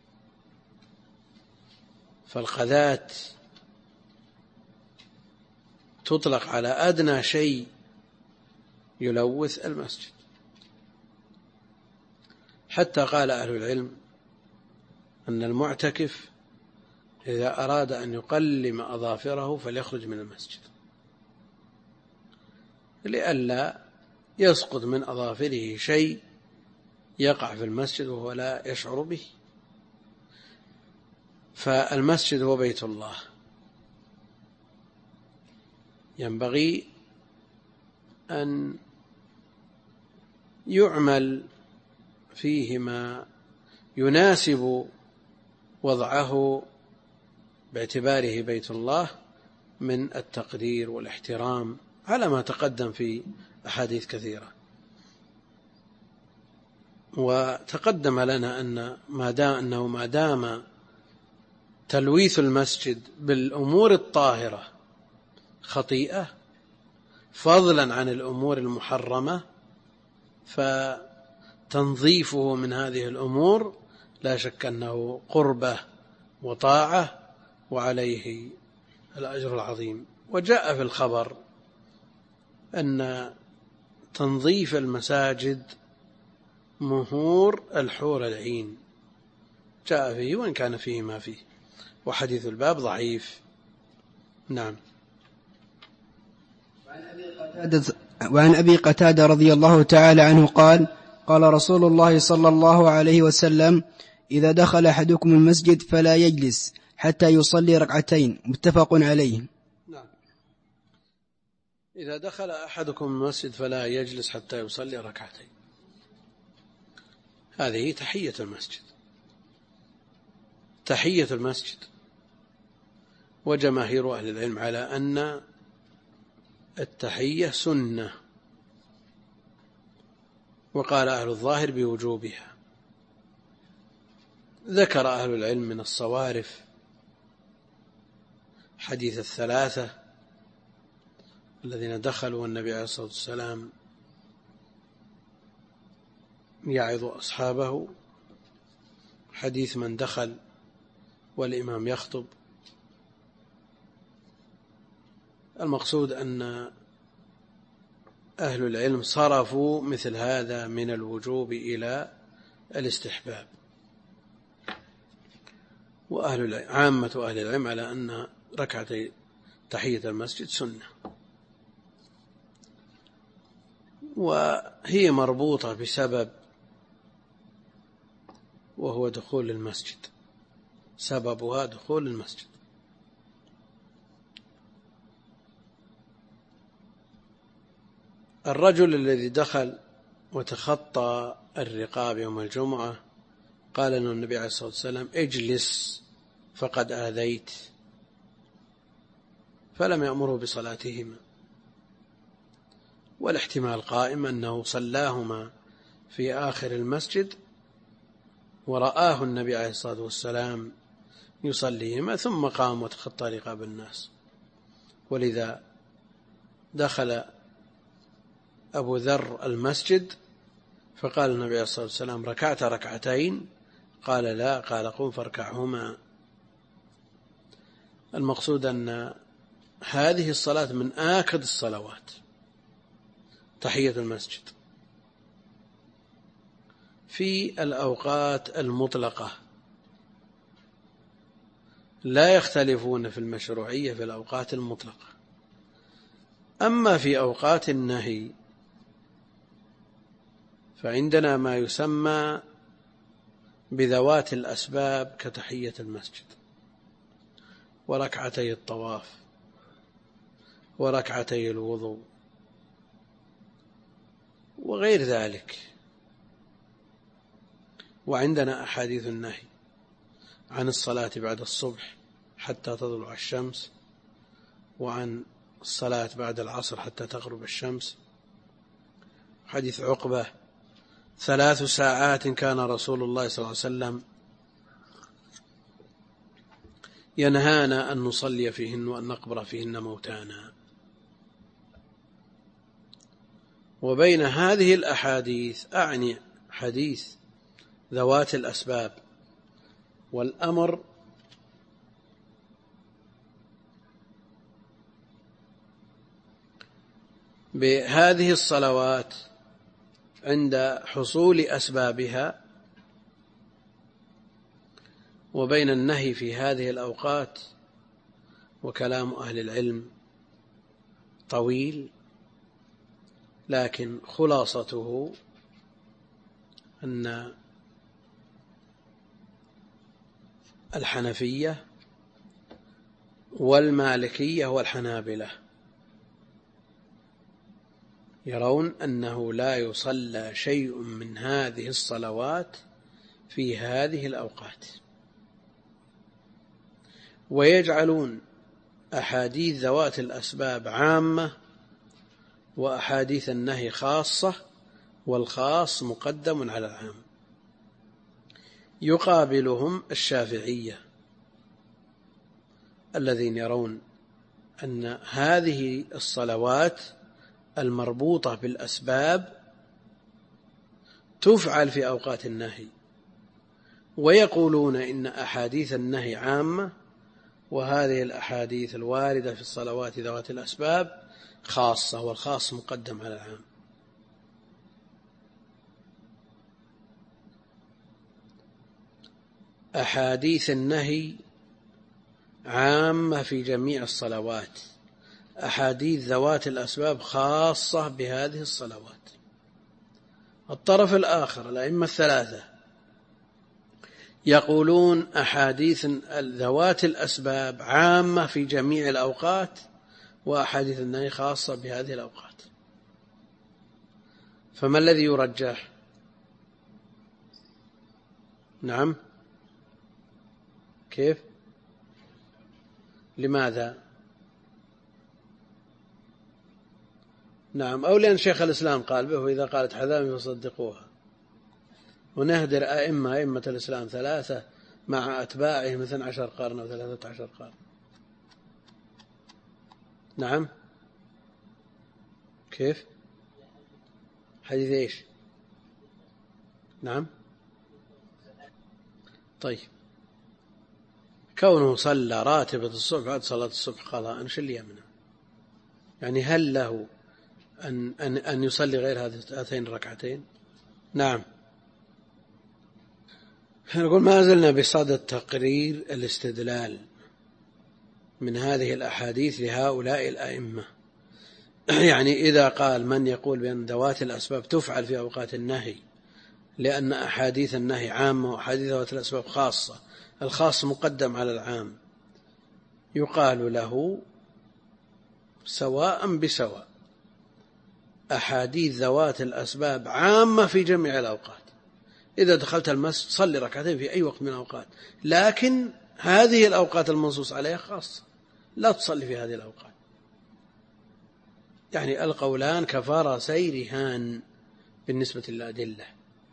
فالقذاة تطلق على أدنى شيء يلوث المسجد، حتى قال أهل العلم أن المعتكف إذا أراد أن يقلم أظافره فليخرج من المسجد لئلا يسقط من أظافره شيء يقع في المسجد وهو لا يشعر به. فالمسجد هو بيت الله، ينبغي أن يعمل فيه ما يناسب وضعه باعتباره بيت الله من التقدير والاحترام على ما تقدم في أحاديث كثيرة. وتقدم لنا أنه ما دام تلويث المسجد بالأمور الطاهرة خطيئة فضلا عن الأمور المحرمة، فتنظيفه من هذه الأمور لا شك أنه قربة وطاعة وعليه الأجر العظيم. وجاء في الخبر أن تنظيف المساجد مهور الحور العين، جاء فيه وإن كان فيه ما فيه، وحديث الباب ضعيف. نعم. وعن أبي قتادة رضي الله تعالى عنه قال: قال رسول الله صلى الله عليه وسلم: إذا دخل أحدكم المسجد فلا يجلس حتى يصلي ركعتين. متفق عليه. نعم. إذا دخل أحدكم المسجد فلا يجلس حتى يصلي ركعتين، هذه تحية المسجد، تحية المسجد. وجماهير أهل العلم على أن التحية سنة، وقال أهل الظاهر بوجوبها. ذكر أهل العلم من الصوارف حديث الثلاثة الذين دخلوا والنبي عليه الصلاة والسلام يعظ أصحابه، حديث من دخل والإمام يخطب. المقصود أن أهل العلم صرفوا مثل هذا من الوجوب إلى الاستحباب، عامة أهل العلم على أن ركعتي تحية المسجد سنة، وهي مربوطة بسبب وهو دخول المسجد، سببها دخول المسجد. الرجل الذي دخل وتخطى الرقاب يوم الجمعة قال له النبي عليه الصلاة والسلام: اجلس فقد آذيت، فلم يأمره بصلاتهما. والاحتمال قائم أنه صلاهما في آخر المسجد ورآه النبي عليه الصلاة والسلام يصليهما ثم قام وتخطى رقاب الناس. ولذا دخل أبو ذر المسجد فقال النبي عليه الصلاة والسلام: ركعت ركعتين؟ قال: لا. قال: قم فاركعهما. المقصود أن هذه الصلاة من آكد الصلوات، تحية المسجد، في الأوقات المطلقة، لا يختلفون في المشروعية في الأوقات المطلقة. أما في أوقات النهي فعندنا ما يسمى بذوات الأسباب كتحية المسجد وركعتي الطواف وركعتي الوضوء وغير ذلك. وعندنا أحاديث النهي عن الصلاة بعد الصبح حتى تطلع الشمس، وعن الصلاة بعد العصر حتى تغرب الشمس. حديث عقبة: 3 ساعات كان رسول الله صلى الله عليه وسلم ينهانا أن نصلي فيهن وأن نقبر فيهن موتانا. وبين هذه الأحاديث أعني حديث ذوات الأسباب والأمر بهذه الصلوات عند حصول أسبابها، وبين النهي في هذه الأوقات. وكلام أهل العلم طويل، لكن خلاصته أن الحنفية والمالكية والحنابلة يرون أنه لا يصلى شيء من هذه الصلوات في هذه الأوقات، ويجعلون أحاديث ذوات الأسباب عامة وأحاديث النهي خاصة، والخاص مقدم على العام. يقابلهم الشافعية الذين يرون أن هذه الصلوات المربوطة بالأسباب تفعل في أوقات النهي، ويقولون إن أحاديث النهي عامة، وهذه الأحاديث الواردة في الصلوات ذوات الأسباب خاصة، والخاص مقدم على العام. أحاديث النهي عامة في جميع الصلوات، أحاديث ذوات الأسباب خاصة بهذه الصلوات. الطرف الآخر الأئمة الثلاثة يقولون أحاديث ذوات الأسباب عامة في جميع الأوقات، وأحاديث النهي خاصة بهذه الأوقات. فما الذي يرجح؟ نعم، كيف؟ لماذا؟ نعم، أو لأن شيخ الإسلام قال به، وإذا قالت حذامي فصدقوها. ونهدر أئمة الإسلام ثلاثة مع أتباعهم 12 قرن أو 13 قرن. نعم، كيف؟ حديث إيش؟ نعم، طيب، كونه صلى راتبة الصبح بعد صلاة الصبح قضاء، شو اللي يمنع؟ يعني هل له أن يصلي غير هاتين الركعتين؟ نعم. نقول ما زلنا بصدد تقرير الاستدلال من هذه الأحاديث لهؤلاء الأئمة. يعني إذا قال من يقول بأن ذوات الأسباب تفعل في أوقات النهي لأن أحاديث النهي عامة وأحاديث ذوات الأسباب خاصة، الخاص مقدم على العام، يقال له سواء بسواء، أحاديث ذوات الأسباب عامة في جميع الأوقات. إذا دخلت المسجد صلي ركعتين في أي وقت من الأوقات، لكن هذه الأوقات المنصوص عليها خاصة، لا تصلي في هذه الأوقات. يعني القولان كفارسي رهان بالنسبة للأدلة.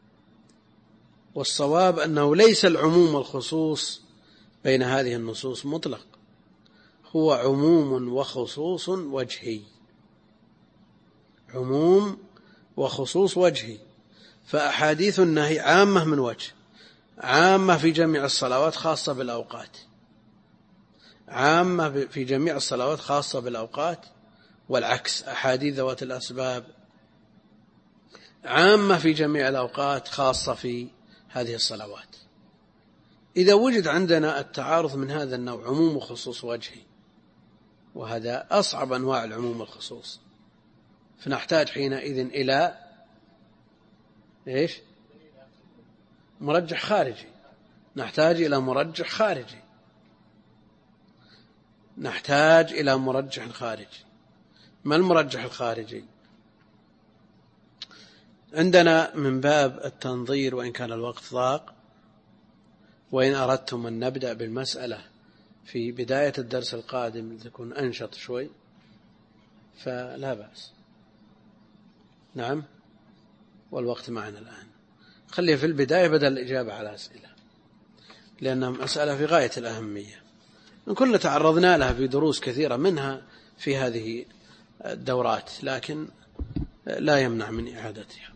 والصواب أنه ليس العموم والخصوص بين هذه النصوص مطلق، هو عموم وخصوص وجهي، عموم وخصوص وجهي. فأحاديث النهي عامة من وجه، عامة في جميع الصلوات خاصة بالأوقات، عامة في جميع الصلوات خاصة بالأوقات، والعكس أحاديث ذوات الأسباب عامة في جميع الأوقات خاصة في هذه الصلوات. إذا وجد عندنا التعارض من هذا النوع، عموم وخصوص وجهي، وهذا أصعب أنواع العموم والخصوص، فنحتاج حينئذ إلى إيش؟ مرجح خارجي. نحتاج إلى مرجح خارجي، نحتاج إلى مرجح خارجي. ما المرجح الخارجي؟ عندنا من باب التنظير، وإن كان الوقت ضاق، وإن أردتم أن نبدأ بالمسألة في بداية الدرس القادم تكون أنشط شوي فلا بأس. نعم، والوقت معنا الآن، خليه في البداية بدل الإجابة على أسئلة، لأنها مسألة في غاية الأهمية، إن كنا تعرضنا لها في دروس كثيرة منها في هذه الدورات، لكن لا يمنع من إعادتها.